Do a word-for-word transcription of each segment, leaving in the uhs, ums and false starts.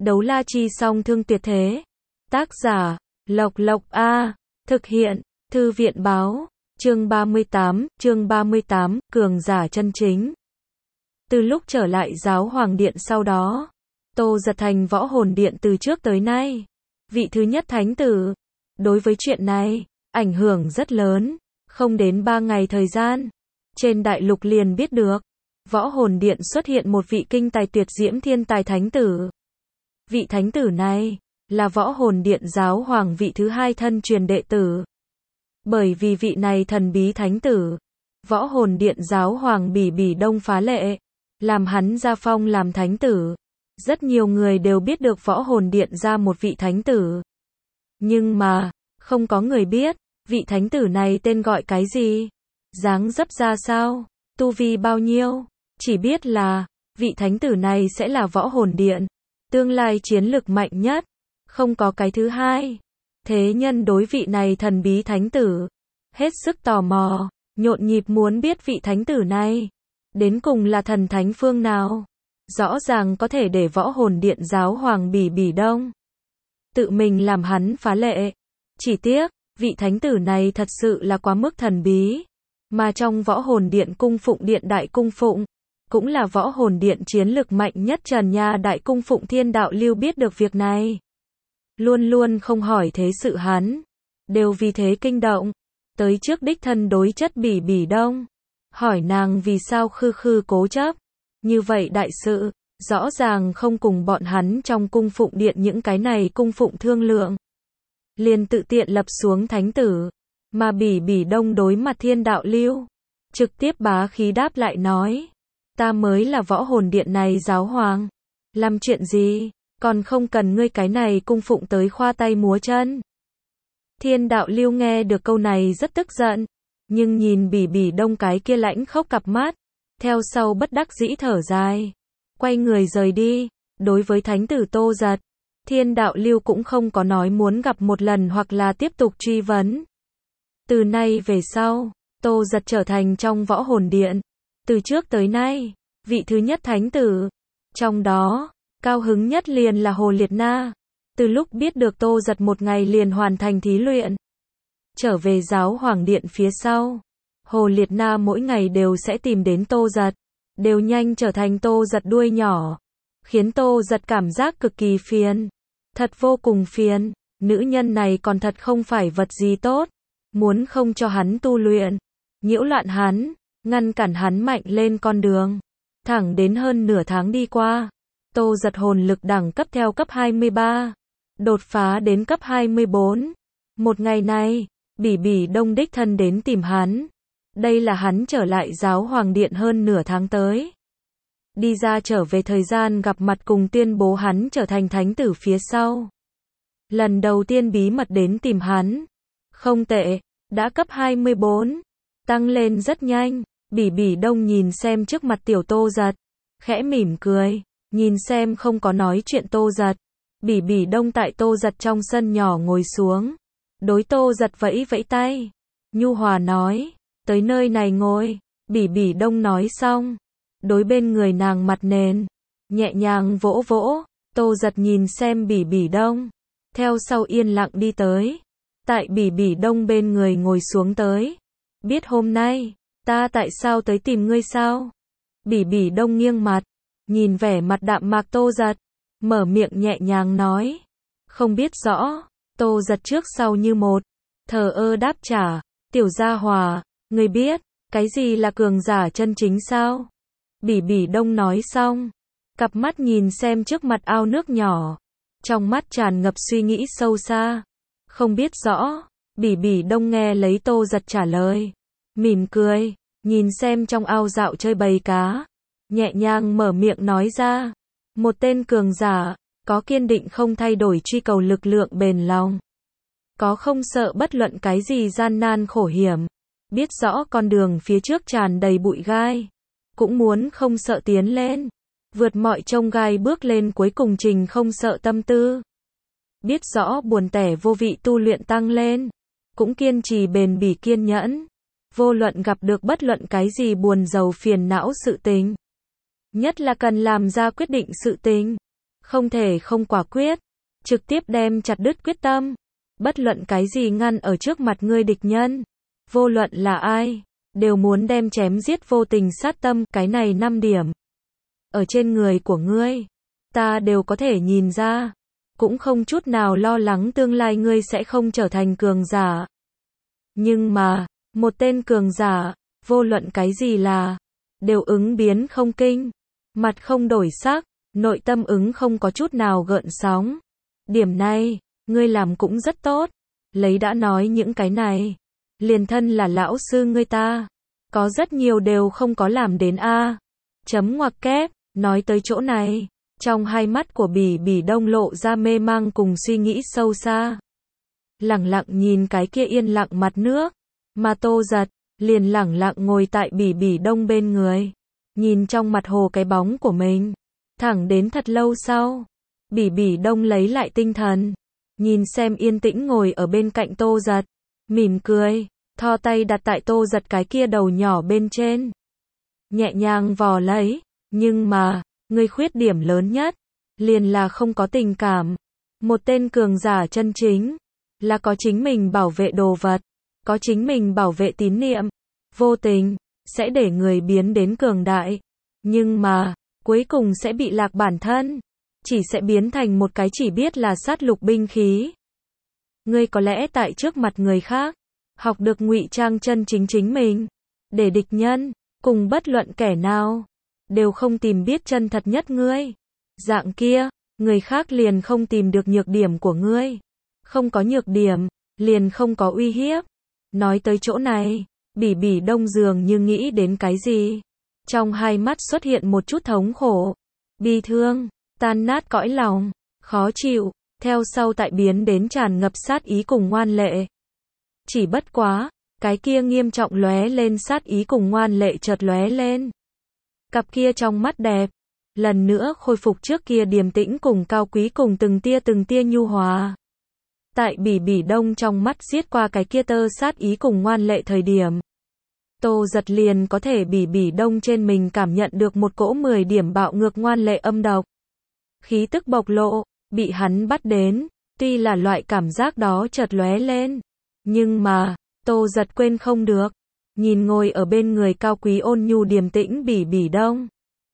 Đấu la chi song thương tuyệt thế. Tác giả, Lộc Lộc A. Thực hiện, Thư viện báo. Chương ba mươi tám, chương ba mươi tám, cường giả chân chính. Từ lúc trở lại giáo hoàng điện sau đó, Tô Giật thành võ hồn điện từ trước tới nay vị thứ nhất thánh tử. Đối với chuyện này, ảnh hưởng rất lớn, không đến ba ngày thời gian, trên đại lục liền biết được, võ hồn điện xuất hiện một vị kinh tài tuyệt diễm thiên tài thánh tử. Vị thánh tử này, là võ hồn điện giáo hoàng vị thứ hai thân truyền đệ tử. Bởi vì vị này thần bí thánh tử, võ hồn điện giáo hoàng Bỉ Bỉ Đông phá lệ, làm hắn gia phong làm thánh tử. Rất nhiều người đều biết được võ hồn điện ra một vị thánh tử. Nhưng mà, không có người biết, vị thánh tử này tên gọi cái gì? Dáng dấp ra sao? Tu vi bao nhiêu? Chỉ biết là, vị thánh tử này sẽ là võ hồn điện, tương lai chiến lực mạnh nhất, không có cái thứ hai. Thế nhân đối vị này thần bí thánh tử, hết sức tò mò, nhộn nhịp muốn biết vị thánh tử này, đến cùng là thần thánh phương nào. Rõ ràng có thể để võ hồn điện giáo hoàng Bỉ Bỉ Đông tự mình làm hắn phá lệ. Chỉ tiếc, vị thánh tử này thật sự là quá mức thần bí. Mà trong võ hồn điện cung phụng điện đại cung phụng, cũng là võ hồn điện chiến lực mạnh nhất Trần Nha đại cung phụng Thiên Đạo Lưu biết được việc này. Luôn luôn không hỏi thế sự hắn, đều vì thế kinh động, tới trước đích thân đối chất Bỉ Bỉ Đông, hỏi nàng vì sao khư khư cố chấp. Như vậy đại sự, rõ ràng không cùng bọn hắn trong cung phụng điện những cái này cung phụng thương lượng. Liền tự tiện lập xuống thánh tử, mà Bỉ Bỉ Đông đối mặt Thiên Đạo Lưu, trực tiếp bá khí đáp lại nói, ta mới là võ hồn điện này giáo hoàng, làm chuyện gì, còn không cần ngươi cái này cung phụng tới khoa tay múa chân. Thiên Đạo Lưu nghe được câu này rất tức giận, nhưng nhìn Bỉ Bỉ Đông cái kia lãnh khốc cặp mắt, theo sau bất đắc dĩ thở dài, quay người rời đi. Đối với thánh tử Tô Giật, Thiên Đạo Lưu cũng không có nói muốn gặp một lần hoặc là tiếp tục truy vấn. Từ nay về sau, Tô Giật trở thành trong võ hồn điện, từ trước tới nay, vị thứ nhất thánh tử. Trong đó, cao hứng nhất liền là Hồ Liệt Na. Từ lúc biết được Tô Giật một ngày liền hoàn thành thí luyện, trở về giáo hoàng điện phía sau, Hồ Liệt Na mỗi ngày đều sẽ tìm đến Tô Giật, đều nhanh trở thành Tô Giật đuôi nhỏ, khiến Tô Giật cảm giác cực kỳ phiền, thật vô cùng phiền. Nữ nhân này còn thật không phải vật gì tốt, muốn không cho hắn tu luyện, nhiễu loạn hắn, ngăn cản hắn mạnh lên con đường. Thẳng đến hơn nửa tháng đi qua, Tô Giật hồn lực đẳng cấp theo cấp hai mươi ba, đột phá đến cấp hai mươi bốn. Một ngày này, Bỉ Bỉ Đông đích thân đến tìm hắn. Đây là hắn trở lại giáo hoàng điện hơn nửa tháng tới. Đi ra trở về thời gian gặp mặt cùng tuyên bố hắn trở thành thánh tử phía sau. Lần đầu tiên bí mật đến tìm hắn. Không tệ, đã cấp hai mươi bốn. Tăng lên rất nhanh. Bỉ Bỉ Đông nhìn xem trước mặt tiểu Tô Giật, khẽ mỉm cười, nhìn xem không có nói chuyện Tô Giật. Bỉ Bỉ Đông tại Tô Giật trong sân nhỏ ngồi xuống, đối Tô Giật vẫy vẫy tay, nhu hòa nói, tới nơi này ngồi. Bỉ Bỉ Đông nói xong, đối bên người nàng mặt nền, nhẹ nhàng vỗ vỗ. Tô Giật nhìn xem Bỉ Bỉ Đông, theo sau yên lặng đi tới, tại Bỉ Bỉ Đông bên người ngồi xuống tới. Biết hôm nay, ta tại sao tới tìm ngươi sao? Bỉ Bỉ Đông nghiêng mặt, nhìn vẻ mặt đạm mạc Tô Giật, mở miệng nhẹ nhàng nói, không biết rõ. Tô Giật trước sau như một, thờ ơ đáp trả, tiểu gia hòa, ngươi biết, cái gì là cường giả chân chính sao? Bỉ Bỉ Đông nói xong, cặp mắt nhìn xem trước mặt ao nước nhỏ, trong mắt tràn ngập suy nghĩ sâu xa. Không biết rõ. Bỉ Bỉ Đông nghe lấy Tô Giật trả lời, mỉm cười, nhìn xem trong ao dạo chơi bầy cá, nhẹ nhàng mở miệng nói ra, một tên cường giả, có kiên định không thay đổi truy cầu lực lượng bền lòng, có không sợ bất luận cái gì gian nan khổ hiểm, biết rõ con đường phía trước tràn đầy bụi gai, cũng muốn không sợ tiến lên, vượt mọi chông gai bước lên cuối cùng trình không sợ tâm tư. Biết rõ buồn tẻ vô vị tu luyện tăng lên, cũng kiên trì bền bỉ kiên nhẫn, vô luận gặp được bất luận cái gì buồn rầu phiền não sự tình, nhất là cần làm ra quyết định sự tình, không thể không quả quyết, trực tiếp đem chặt đứt quyết tâm. Bất luận cái gì ngăn ở trước mặt ngươi địch nhân, vô luận là ai, đều muốn đem chém giết vô tình sát tâm, cái này năm điểm. Ở trên người của ngươi, ta đều có thể nhìn ra, cũng không chút nào lo lắng tương lai ngươi sẽ không trở thành cường giả. Nhưng mà, một tên cường giả, vô luận cái gì là, đều ứng biến không kinh, mặt không đổi sắc, nội tâm ứng không có chút nào gợn sóng. Điểm này, ngươi làm cũng rất tốt, lấy đã nói những cái này, liền thân là lão sư ngươi ta, có rất nhiều đều không có làm đến a. Chấm ngoặc kép, nói tới chỗ này, trong hai mắt của Bỉ Bỉ Đông lộ ra mê mang cùng suy nghĩ sâu xa. Lẳng lặng nhìn cái kia yên lặng mặt nước, mà Tô Giật, liền lẳng lặng ngồi tại Bỉ Bỉ Đông bên người, nhìn trong mặt hồ cái bóng của mình, thẳng đến thật lâu sau, Bỉ Bỉ Đông lấy lại tinh thần, nhìn xem yên tĩnh ngồi ở bên cạnh Tô Giật, mỉm cười, thò tay đặt tại Tô Giật cái kia đầu nhỏ bên trên, nhẹ nhàng vò lấy, nhưng mà, ngươi khuyết điểm lớn nhất, liền là không có tình cảm. Một tên cường giả chân chính, là có chính mình bảo vệ đồ vật, có chính mình bảo vệ tín niệm, vô tình, sẽ để người biến đến cường đại, nhưng mà, cuối cùng sẽ bị lạc bản thân, chỉ sẽ biến thành một cái chỉ biết là sát lục binh khí. Ngươi có lẽ tại trước mặt người khác, học được ngụy trang chân chính chính mình, để địch nhân, cùng bất luận kẻ nào, đều không tìm biết chân thật nhất ngươi. Dạng kia, người khác liền không tìm được nhược điểm của ngươi. Không có nhược điểm, liền không có uy hiếp. Nói tới chỗ này, Bỉ Bỉ Đông dường như nghĩ đến cái gì. Trong hai mắt xuất hiện một chút thống khổ, bi thương, tan nát cõi lòng, khó chịu, theo sau tại biến đến tràn ngập sát ý cùng ngoan lệ. Chỉ bất quá, cái kia nghiêm trọng lóe lên sát ý cùng ngoan lệ chợt lóe lên. Cặp kia trong mắt đẹp, lần nữa khôi phục trước kia điềm tĩnh cùng cao quý cùng từng tia từng tia nhu hòa. Tại Bỉ Bỉ Đông trong mắt giết qua cái kia tơ sát ý cùng ngoan lệ thời điểm, Tô Giật liền có thể Bỉ Bỉ Đông trên mình cảm nhận được một cỗ mười điểm bạo ngược ngoan lệ âm độc. Khí tức bộc lộ, bị hắn bắt đến, tuy là loại cảm giác đó chợt lóe lên, nhưng mà, Tô Giật quên không được, nhìn ngồi ở bên người cao quý ôn nhu điềm tĩnh Bỉ Bỉ Đông.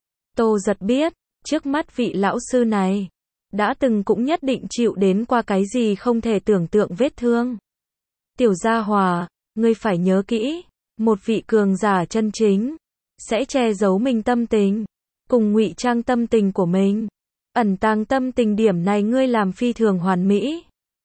Tô Giật biết, trước mắt vị lão sư này, đã từng cũng nhất định chịu đến qua cái gì không thể tưởng tượng vết thương. Tiểu gia hòa, ngươi phải nhớ kỹ, một vị cường giả chân chính, sẽ che giấu mình tâm tình, cùng ngụy trang tâm tình của mình. Ẩn tàng tâm tình điểm này ngươi làm phi thường hoàn mỹ.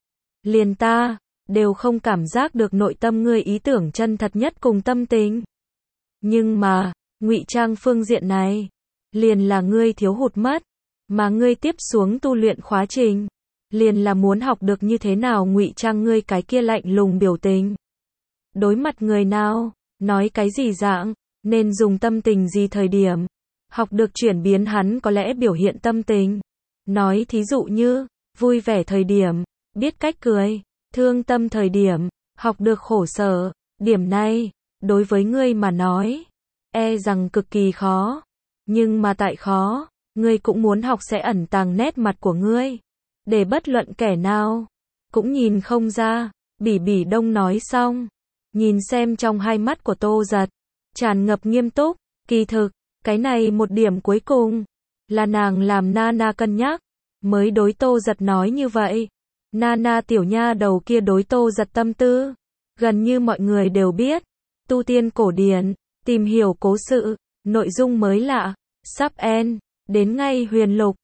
Liền ta, đều không cảm giác được nội tâm ngươi ý tưởng chân thật nhất cùng tâm tình. Nhưng mà, ngụy trang phương diện này, liền là ngươi thiếu hụt mất, mà ngươi tiếp xuống tu luyện khóa trình, liền là muốn học được như thế nào ngụy trang ngươi cái kia lạnh lùng biểu tình. Đối mặt người nào, nói cái gì dạng, nên dùng tâm tình gì thời điểm, học được chuyển biến hắn có lẽ biểu hiện tâm tình. Nói thí dụ như, vui vẻ thời điểm, biết cách cười, thương tâm thời điểm, học được khổ sở, điểm này, đối với ngươi mà nói, e rằng cực kỳ khó. Nhưng mà tại khó, ngươi cũng muốn học sẽ ẩn tàng nét mặt của ngươi, để bất luận kẻ nào, cũng nhìn không ra. Bỉ Bỉ Đông nói xong, nhìn xem trong hai mắt của Tô Giật, tràn ngập nghiêm túc, kỳ thực, cái này một điểm cuối cùng, là nàng làm Nana cân nhắc, mới đối Tô Giật nói như vậy. Nana tiểu nha đầu kia đối Tô Giật tâm tư, gần như mọi người đều biết, tu tiên cổ điển, tìm hiểu cố sự, nội dung mới lạ, sắp end, đến ngay huyền lục,